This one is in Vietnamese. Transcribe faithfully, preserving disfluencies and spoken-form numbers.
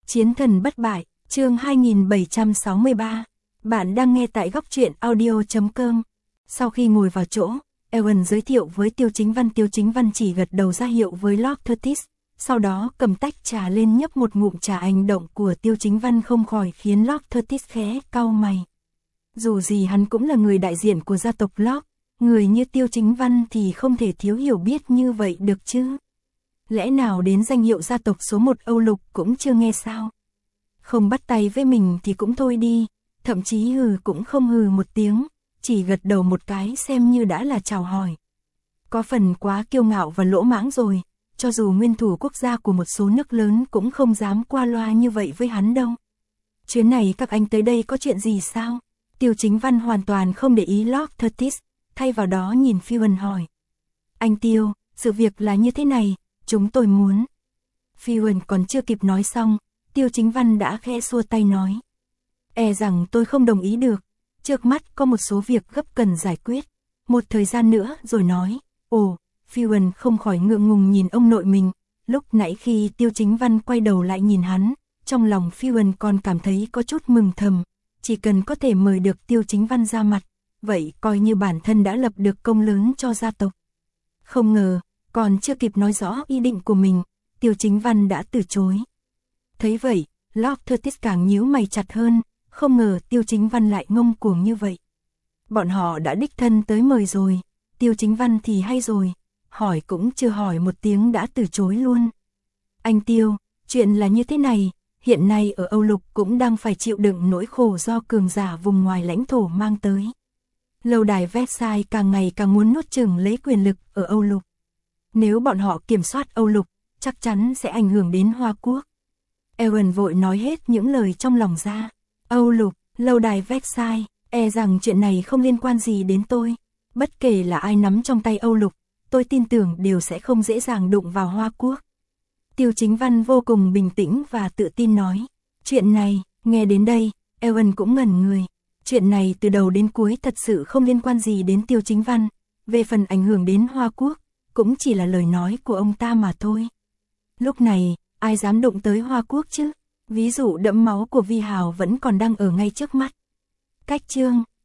Chiến thần bất bại, chương hai nghìn bảy trăm sáu mươi ba. Bạn đang nghe tại góc truyện audio chấm com. Sau khi ngồi vào chỗ, Ewan giới thiệu với Tiêu Chính Văn. Tiêu Chính Văn chỉ gật đầu ra hiệu với Lord Curtis, sau đó cầm tách trà lên nhấp một ngụm trà. Hành động của Tiêu Chính Văn không khỏi khiến Lord Curtis khẽ cau mày. Dù gì hắn cũng là người đại diện của gia tộc Lord, người như Tiêu Chính Văn thì không thể thiếu hiểu biết như vậy được chứ. Lẽ nào đến danh hiệu gia tộc số một Âu Lục cũng chưa nghe sao? Không bắt tay với mình thì cũng thôi đi, thậm chí hừ cũng không hừ một tiếng, chỉ gật đầu một cái xem như đã là chào hỏi. Có phần quá kiêu ngạo và lỗ mãng rồi, cho dù nguyên thủ quốc gia của một số nước lớn cũng không dám qua loa như vậy với hắn đâu. Chuyến này các anh tới đây có chuyện gì sao? Tiêu Chính Văn hoàn toàn không để ý Lord Curtis, thay vào đó nhìn Phewan hỏi. Anh Tiêu, sự việc là như thế này, chúng tôi muốn. Phewan còn chưa kịp nói xong, Tiêu Chính Văn đã khẽ xua tay nói. E rằng tôi không đồng ý được, trước mắt có một số việc gấp cần giải quyết, một thời gian nữa rồi nói. Ồ, Phewan không khỏi ngượng ngùng nhìn ông nội mình, lúc nãy khi Tiêu Chính Văn quay đầu lại nhìn hắn, trong lòng Phewan còn cảm thấy có chút mừng thầm, chỉ cần có thể mời được Tiêu Chính Văn ra mặt, vậy coi như bản thân đã lập được công lớn cho gia tộc. Không ngờ, còn chưa kịp nói rõ ý định của mình, Tiêu Chính Văn đã từ chối. Thấy vậy, Lord Curtis càng nhíu mày chặt hơn, không ngờ Tiêu Chính Văn lại ngông cuồng như vậy. Bọn họ đã đích thân tới mời rồi, Tiêu Chính Văn thì hay rồi, hỏi cũng chưa hỏi một tiếng đã từ chối luôn. Anh Tiêu, chuyện là như thế này, hiện nay ở Âu Lục cũng đang phải chịu đựng nỗi khổ do cường giả vùng ngoài lãnh thổ mang tới. Lâu đài Versailles càng ngày càng muốn nuốt chửng lấy quyền lực ở Âu Lục. Nếu bọn họ kiểm soát Âu Lục, chắc chắn sẽ ảnh hưởng đến Hoa Quốc. Ewan vội nói hết những lời trong lòng ra. Âu Lục, lâu đài Versailles, e rằng chuyện này không liên quan gì đến tôi. Bất kể là ai nắm trong tay Âu Lục, tôi tin tưởng đều sẽ không dễ dàng đụng vào Hoa Quốc. Tiêu Chính Văn vô cùng bình tĩnh và tự tin nói. Chuyện này, nghe đến đây, Ewan cũng ngẩn người. Chuyện này từ đầu đến cuối thật sự không liên quan gì đến Tiêu Chính Văn. Về phần ảnh hưởng đến Hoa Quốc, cũng chỉ là lời nói của ông ta mà thôi. Lúc này, ai dám đụng tới Hoa Quốc chứ? Ví dụ đẫm máu của Vi Hào vẫn còn đang ở ngay trước mắt. Cách chương